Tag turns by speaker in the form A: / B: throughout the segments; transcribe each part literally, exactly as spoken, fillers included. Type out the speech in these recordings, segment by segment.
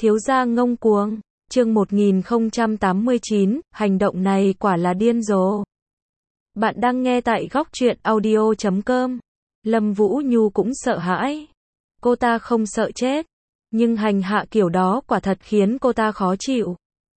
A: Thiếu gia ngông cuồng. Chương một nghìn không trăm tám mươi chín, hành động này quả là điên rồ. Bạn đang nghe tại góc truyện audio chấm com. Lâm Vũ Nhu cũng sợ hãi. Cô ta không sợ chết, nhưng hành hạ kiểu đó quả thật khiến cô ta khó chịu.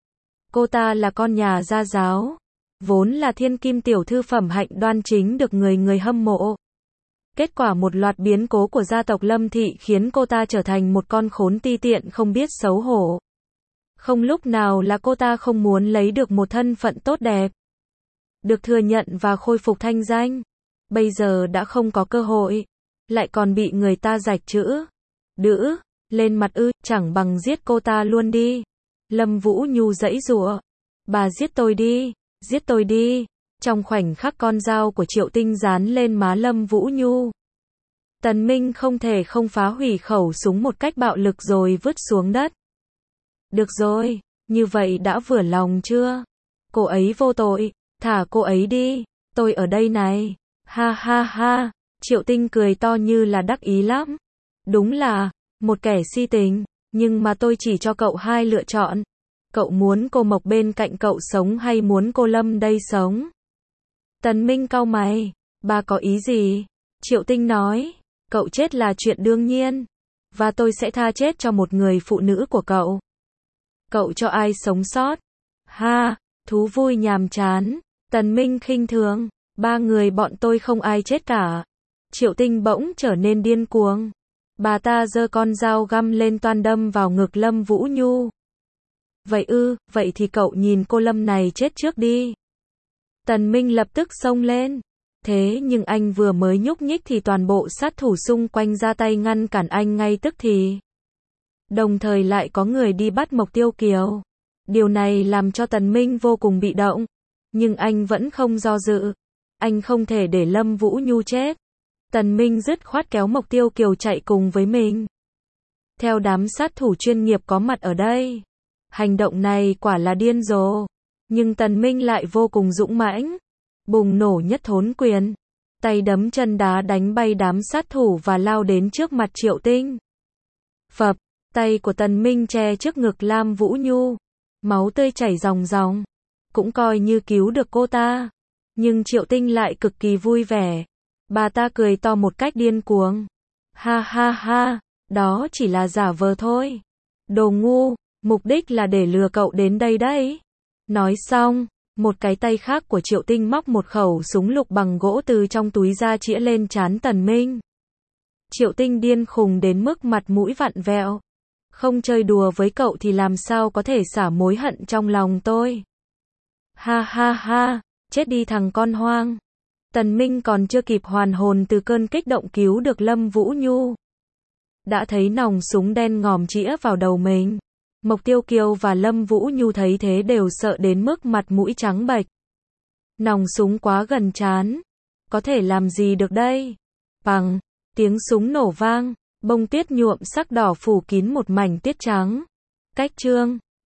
A: Cô ta là con nhà gia giáo, vốn là thiên kim tiểu thư phẩm hạnh đoan chính được người người hâm mộ. Kết quả một loạt biến cố của gia tộc Lâm Thị khiến cô ta trở thành một con khốn ti tiện không biết xấu hổ. Không lúc nào là cô ta không muốn lấy được một thân phận tốt đẹp, được thừa nhận và khôi phục thanh danh. Bây giờ đã không có cơ hội, lại còn bị người ta rạch chữ đữ lên mặt ư, chẳng bằng giết cô ta luôn đi. Lâm Vũ Nhu giãy giụa. Bà giết tôi đi, giết tôi đi. Trong khoảnh khắc con dao của Triệu Tinh dán lên má Lâm Vũ Nhu, Tần Minh không thể không phá hủy khẩu súng một cách bạo lực rồi vứt xuống đất. Được rồi, như vậy đã vừa lòng chưa? Cô ấy vô tội, thả cô ấy đi, tôi ở đây này. Ha ha ha, Triệu Tinh cười to như là đắc ý lắm. Đúng là một kẻ si tình, nhưng mà tôi chỉ cho cậu hai lựa chọn. Cậu muốn cô Mộc bên cạnh cậu sống hay muốn cô Lâm đây sống? Tần Minh cau mày, bà có ý gì? Triệu Tinh nói, cậu chết là chuyện đương nhiên, và tôi sẽ tha chết cho một người phụ nữ của cậu. Cậu cho ai sống sót? Ha, thú vui nhàm chán. Tần Minh khinh thường, ba người bọn tôi không ai chết cả. Triệu Tinh bỗng trở nên điên cuồng. Bà ta giơ con dao găm lên toan đâm vào ngực Lâm Vũ Nhu. Vậy ư, vậy thì cậu nhìn cô Lâm này chết trước đi. Tần Minh lập tức xông lên. Thế nhưng anh vừa mới nhúc nhích thì toàn bộ sát thủ xung quanh ra tay ngăn cản anh ngay tức thì. Đồng thời lại có người đi bắt Mộc Tiêu Kiều. Điều này làm cho Tần Minh vô cùng bị động. Nhưng anh vẫn không do dự. Anh không thể để Lâm Vũ Nhu chết. Tần Minh dứt khoát kéo Mộc Tiêu Kiều chạy cùng với mình. Theo đám sát thủ chuyên nghiệp có mặt ở đây, hành động này quả là điên rồ. Nhưng Tần Minh lại vô cùng dũng mãnh. Bùng nổ nhất thốn quyền. Tay đấm chân đá đánh bay đám sát thủ và lao đến trước mặt Triệu Tinh. Phập, tay của Tần Minh che trước ngực Lam Vũ Nhu. Máu tươi chảy ròng ròng. Cũng coi như cứu được cô ta. Nhưng Triệu Tinh lại cực kỳ vui vẻ. Bà ta cười to một cách điên cuồng. Ha ha ha, đó chỉ là giả vờ thôi. Đồ ngu, mục đích là để lừa cậu đến đây đấy. Nói xong, một cái tay khác của Triệu Tinh móc một khẩu súng lục bằng gỗ từ trong túi ra chĩa lên trán Tần Minh. Triệu Tinh điên khùng đến mức mặt mũi vặn vẹo. Không chơi đùa với cậu thì làm sao có thể xả mối hận trong lòng tôi. Ha ha ha, chết đi thằng con hoang. Tần Minh còn chưa kịp hoàn hồn từ cơn kích động cứu được Lâm Vũ Nhu, đã thấy nòng súng đen ngòm chĩa vào đầu mình. Mộc Tiêu Kiều và Lâm Vũ Nhu thấy thế đều sợ đến mức mặt mũi trắng bệch. Nòng súng quá gần trán, có thể làm gì được đây? Bằng, tiếng súng nổ vang, bông tuyết nhuộm sắc đỏ phủ kín một mảnh tuyết trắng. Cách chương